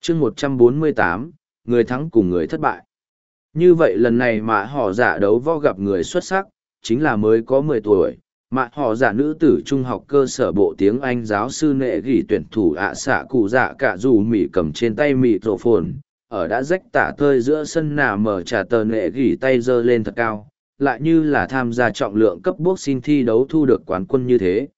chương 148, người thắng cùng người thất bại. Như vậy lần này mà họ giả đấu võ gặp người xuất sắc, chính là mới có 10 tuổi. Mà họ giả nữ tử trung học cơ sở bộ tiếng Anh giáo sư nệ gỉ tuyển thủ ạ xạ cụ dạ cả dù mỉ cầm trên tay mịt rổ phồn, ở đã rách tả tơi giữa sân nà mở trả tờ nệ gỉ tay giơ lên thật cao, lại như là tham gia trọng lượng cấp boxing thi đấu thu được quán quân như thế.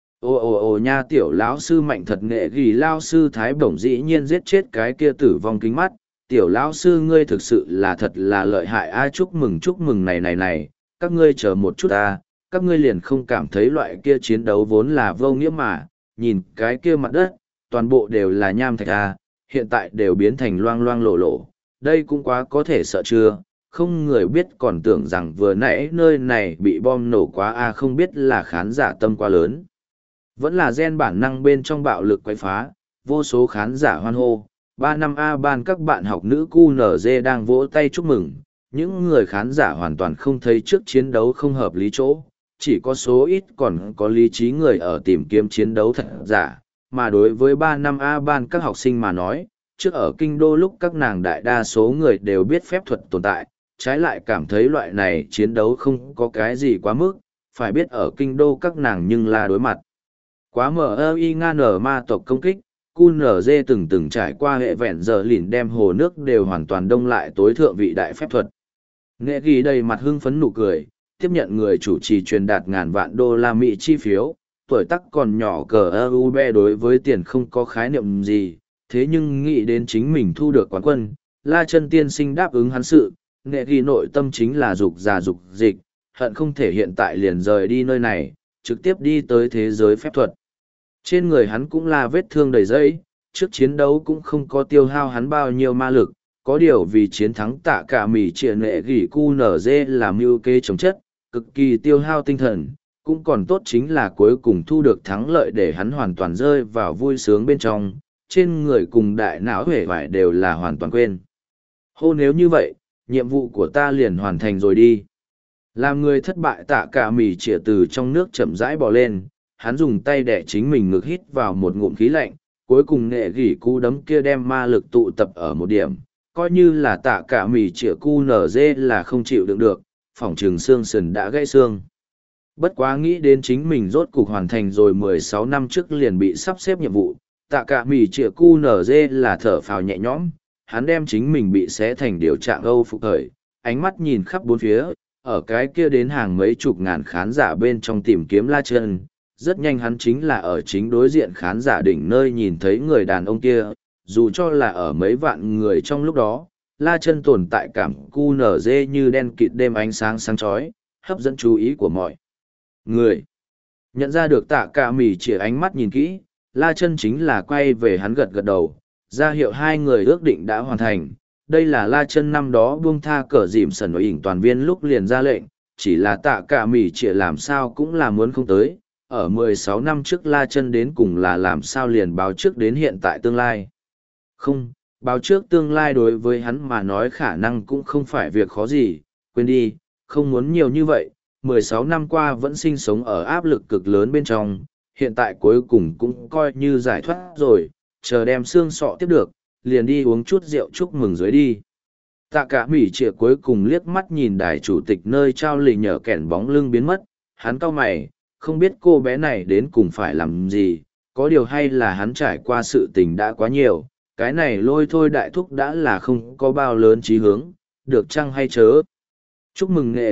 Ồ nha, tiểu lão sư mạnh thật, nệ gỉ lao sư thái bổng dĩ nhiên giết chết cái kia tử vong kính mắt. Tiểu lão sư ngươi thực sự là thật là lợi hại a, chúc mừng này, các ngươi chờ một chút a, các ngươi liền không cảm thấy loại kia chiến đấu vốn là vô nghĩa mà, nhìn cái kia mặt đất, toàn bộ đều là nham thạch a, hiện tại đều biến thành loang loang lổ lổ, đây cũng quá có thể sợ chưa, không người biết còn tưởng rằng vừa nãy nơi này bị bom nổ quá a, không biết là khán giả tâm quá lớn. Vẫn là gen bản năng bên trong bạo lực quấy phá, vô số khán giả hoan hô. 3 năm A ban các bạn học nữ QNZ đang vỗ tay chúc mừng, những người khán giả hoàn toàn không thấy trước chiến đấu không hợp lý chỗ, chỉ có số ít còn có lý trí người ở tìm kiếm chiến đấu thật giả, mà đối với 3 năm A ban các học sinh mà nói, trước ở kinh đô lúc các nàng đại đa số người đều biết phép thuật tồn tại, trái lại cảm thấy loại này chiến đấu không có cái gì quá mức, phải biết ở kinh đô các nàng nhưng là đối mặt. Quá MI Nga nở ma tộc công kích, QNZ từng trải qua hệ vẹn giờ lìn đem hồ nước đều hoàn toàn đông lại tối thượng vị đại phép thuật. Nghệ ghi đầy mặt hưng phấn nụ cười, tiếp nhận người chủ trì truyền đạt ngàn vạn đô la Mỹ chi phiếu, tuổi tác còn nhỏ cờ EUB đối với tiền không có khái niệm gì, thế nhưng nghĩ đến chính mình thu được quán quân, La Chân tiên sinh đáp ứng hắn sự, nghệ ghi nội tâm chính là dục già dục dịch, hận không thể hiện tại liền rời đi nơi này, trực tiếp đi tới thế giới phép thuật. Trên người hắn cũng là vết thương đầy dẫy, trước chiến đấu cũng không có tiêu hao hắn bao nhiêu ma lực, có điều vì chiến thắng tạ cả mỉ trịa nệ gỉ QNZ làm mưu kế chống chất, cực kỳ tiêu hao tinh thần, cũng còn tốt chính là cuối cùng thu được thắng lợi để hắn hoàn toàn rơi vào vui sướng bên trong, trên người cùng đại não hể vải đều là hoàn toàn quên. Hô, nếu như vậy, nhiệm vụ của ta liền hoàn thành rồi đi. Làm người thất bại tạ cả mỉ trịa từ trong nước chậm rãi bò lên, hắn dùng tay đẻ chính mình ngực hít vào một ngụm khí lạnh, cuối cùng nệ gỉ cú đấm kia đem ma lực tụ tập ở một điểm, coi như là tạ cả mỉ trịa QNZ là không chịu đựng được, phỏng trừng xương sườn đã gãy xương. Bất quá nghĩ đến chính mình rốt cục hoàn thành rồi 16 năm trước liền bị sắp xếp nhiệm vụ, tạ cả mỉ trịa QNZ là thở phào nhẹ nhõm, hắn đem chính mình bị xé thành điều trạng Âu phục thời, ánh mắt nhìn khắp bốn phía, ở cái kia đến hàng mấy chục ngàn khán giả bên trong tìm kiếm La Chân. Rất nhanh hắn chính là ở chính đối diện khán giả đỉnh nơi nhìn thấy người đàn ông kia, dù cho là ở mấy vạn người trong lúc đó, La Chân tồn tại cảm QNZ như đen kịt đêm ánh sáng sáng chói, hấp dẫn chú ý của mọi người. Nhận ra được tạ cả mỉ chỉ ánh mắt nhìn kỹ, La Chân chính là quay về hắn gật gật đầu, ra hiệu hai người ước định đã hoàn thành. Đây là La Chân năm đó buông tha cờ dìm sần nội ỉnh toàn viên lúc liền ra lệnh, chỉ là tạ cả mỉ chỉ làm sao cũng là muốn không tới. Ở 16 năm trước La Chân đến cùng là làm sao liền báo trước đến hiện tại tương lai. Không, báo trước tương lai đối với hắn mà nói khả năng cũng không phải việc khó gì, quên đi, không muốn nhiều như vậy, 16 năm qua vẫn sinh sống ở áp lực cực lớn bên trong, hiện tại cuối cùng cũng coi như giải thoát rồi, chờ đem xương sọ tiếp được, liền đi uống chút rượu chúc mừng dưới đi. Tạ cả mỉ trịa cuối cùng liếc mắt nhìn đài chủ tịch nơi trao lì nhờ kẻn bóng lưng biến mất, hắn cau mày, không biết cô bé này đến cùng phải làm gì, có điều hay là hắn trải qua sự tình đã quá nhiều, cái này lôi thôi đại thúc đã là không có bao lớn chí hướng, được chăng hay chớ. Chúc mừng nệ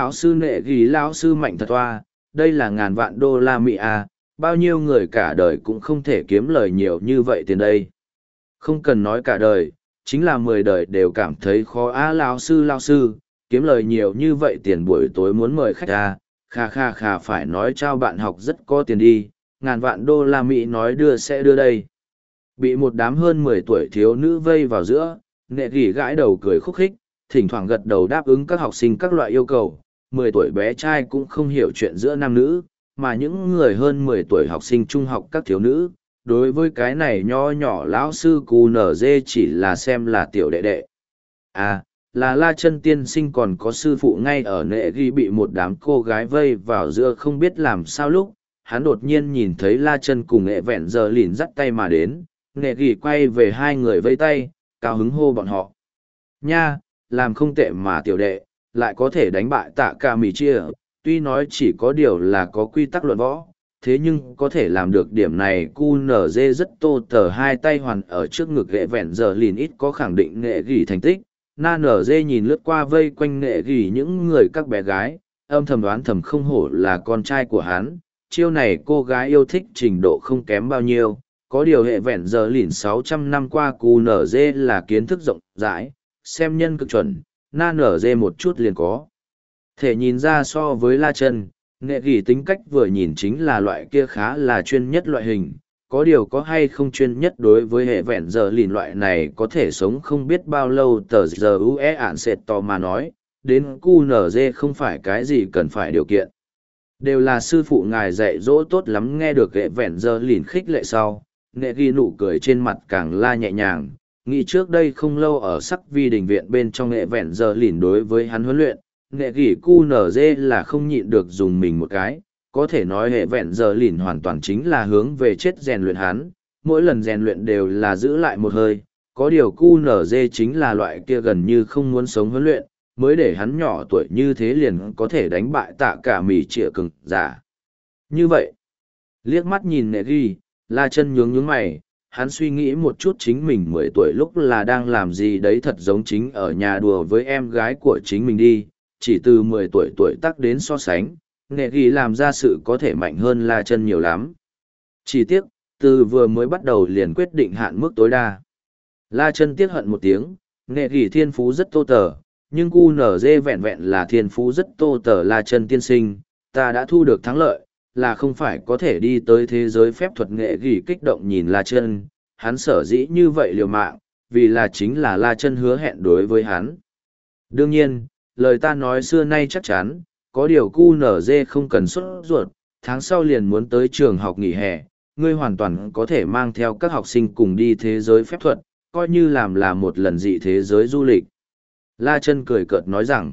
gỉ lão sư mạnh thật hoa, đây là ngàn vạn đô la Mỹ à, bao nhiêu người cả đời cũng không thể kiếm lời nhiều như vậy tiền đây. Không cần nói cả đời, chính là 10 đời đều cảm thấy khó á. Lão sư, kiếm lời nhiều như vậy tiền buổi tối muốn mời khách à, khà phải nói trao bạn học rất có tiền đi, ngàn vạn đô la Mỹ nói đưa sẽ đưa đây. Bị một đám hơn 10 tuổi thiếu nữ vây vào giữa, nệ gỉ gãi đầu cười khúc khích, thỉnh thoảng gật đầu đáp ứng các học sinh các loại yêu cầu. 10 tuổi bé trai cũng không hiểu chuyện giữa nam nữ, mà những người hơn 10 tuổi học sinh trung học các thiếu nữ, đối với cái này nho nhỏ lão sư cù nở dê chỉ là xem là tiểu đệ đệ. À, là La Chân tiên sinh còn có sư phụ ngay ở nệ ghi bị một đám cô gái vây vào giữa không biết làm sao lúc, hắn đột nhiên nhìn thấy La Chân cùng nghệ vẹn giờ lìn dắt tay mà đến, Nghệ gỉ quay về hai người vây tay, cao hứng hô bọn họ. Nha, làm không tệ mà tiểu đệ, lại có thể đánh bại tạ cả mì chia, tuy nói chỉ có điều là có quy tắc luận võ, thế nhưng có thể làm được điểm này QNZ rất tô tờ hai tay hoàn ở trước ngực ghệ vẹn giờ lìn ít có khẳng định nghệ gỉ thành tích. Na nở dê nhìn lướt qua vây quanh nghệ gỉ những người các bé gái, âm thầm đoán thầm không hổ là con trai của hắn, chiêu này cô gái yêu thích trình độ không kém bao nhiêu, có điều hệ vẹn giờ lìn 600 năm qua QNZ là kiến thức rộng rãi, xem nhân cực chuẩn, na nở dê một chút liền có thể nhìn ra so với la chân nghệ gỉ tính cách vừa nhìn chính là loại kia khá là chuyên nhất loại hình, có điều có hay không chuyên nhất đối với hệ vẹn giờ lìn loại này có thể sống không biết bao lâu tờ giờ ue ạn sệt to mà nói đến QNZ không phải cái gì cần phải điều kiện, đều là sư phụ ngài dạy dỗ tốt lắm. Nghe được hệ vẹn giờ lìn khích lệ sau, nghệ ghi nụ cười trên mặt càng la nhẹ nhàng, nghĩ trước đây không lâu ở sắc vi đình viện bên trong nghệ vẹn giờ lìn đối với hắn huấn luyện, nghệ gỉ QNZ là không nhịn được dùng mình một cái, có thể nói hệ vẹn giờ lìn hoàn toàn chính là hướng về chết rèn luyện hắn, mỗi lần rèn luyện đều là giữ lại một hơi, có điều QNZ chính là loại kia gần như không muốn sống huấn luyện, mới để hắn nhỏ tuổi như thế liền có thể đánh bại tạ cả mì trịa cừng giả. Như vậy, liếc mắt nhìn nệ ghi, la chân nhướng nhướng mày, hắn suy nghĩ một chút chính mình 10 tuổi lúc là đang làm gì đấy thật giống chính ở nhà đùa với em gái của chính mình đi, chỉ từ 10 tuổi tác đến so sánh, nệ ghi làm ra sự có thể mạnh hơn la chân nhiều lắm. Chỉ tiếc, từ vừa mới bắt đầu liền quyết định hạn mức tối đa. La chân tiếc hận một tiếng, nệ ghi thiên phú rất tô tờ, nhưng QNZ vẹn vẹn là thiên phú rất tô tờ. La chân tiên sinh, ta đã thu được thắng lợi, là không phải có thể đi tới thế giới phép thuật. Nghệ gỉ kích động nhìn La chân, hắn sở dĩ như vậy liều mạng, vì là chính là La chân hứa hẹn đối với hắn. Đương nhiên, lời ta nói xưa nay chắc chắn, có điều QNZ không cần sốt ruột, tháng sau liền muốn tới trường học nghỉ hè, ngươi hoàn toàn có thể mang theo các học sinh cùng đi thế giới phép thuật, coi như làm là một lần dị thế giới du lịch. La chân cười cợt nói rằng,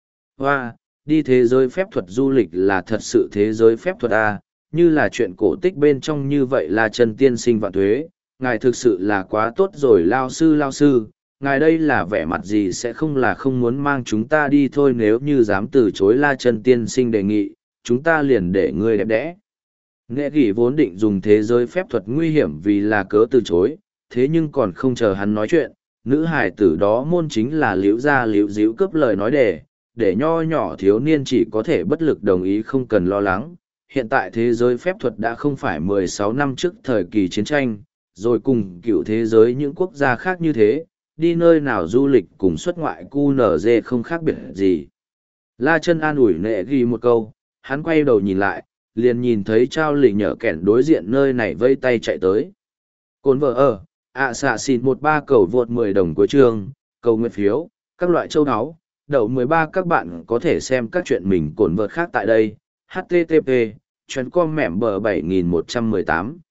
hoa, đi thế giới phép thuật du lịch là thật sự thế giới phép thuật à, như là chuyện cổ tích bên trong như vậy. La chân tiên sinh vạn thuế, ngài thực sự là quá tốt rồi. Lao sư, ngài đây là vẻ mặt gì sẽ không là không muốn mang chúng ta đi thôi, nếu như dám từ chối La chân tiên sinh đề nghị, chúng ta liền để ngươi đẹp đẽ. Nghệ gỉ vốn định dùng thế giới phép thuật nguy hiểm vì là cớ từ chối, thế nhưng còn không chờ hắn nói chuyện, nữ hải tử đó môn chính là liễu ra liễu díu cướp lời nói để nho nhỏ thiếu niên chỉ có thể bất lực đồng ý không cần lo lắng. Hiện tại thế giới phép thuật đã không phải 16 năm trước thời kỳ chiến tranh, rồi cùng cựu thế giới những quốc gia khác như thế, đi nơi nào du lịch cùng xuất ngoại QNZ không khác biệt gì. La chân an ủi nệ ghi một câu, hắn quay đầu nhìn lại, liền nhìn thấy Trao Lì nhở kẻn đối diện nơi này vây tay chạy tới. Cồn vợ ở, xạ xịt 13 cầu vượt 10 đồng của trường, cầu nguyện phiếu, các loại châu áo, đậu 13. Các bạn có thể xem các chuyện mình cồn vợt khác tại đây. HTTP, chuyến com mẻm bờ 7118.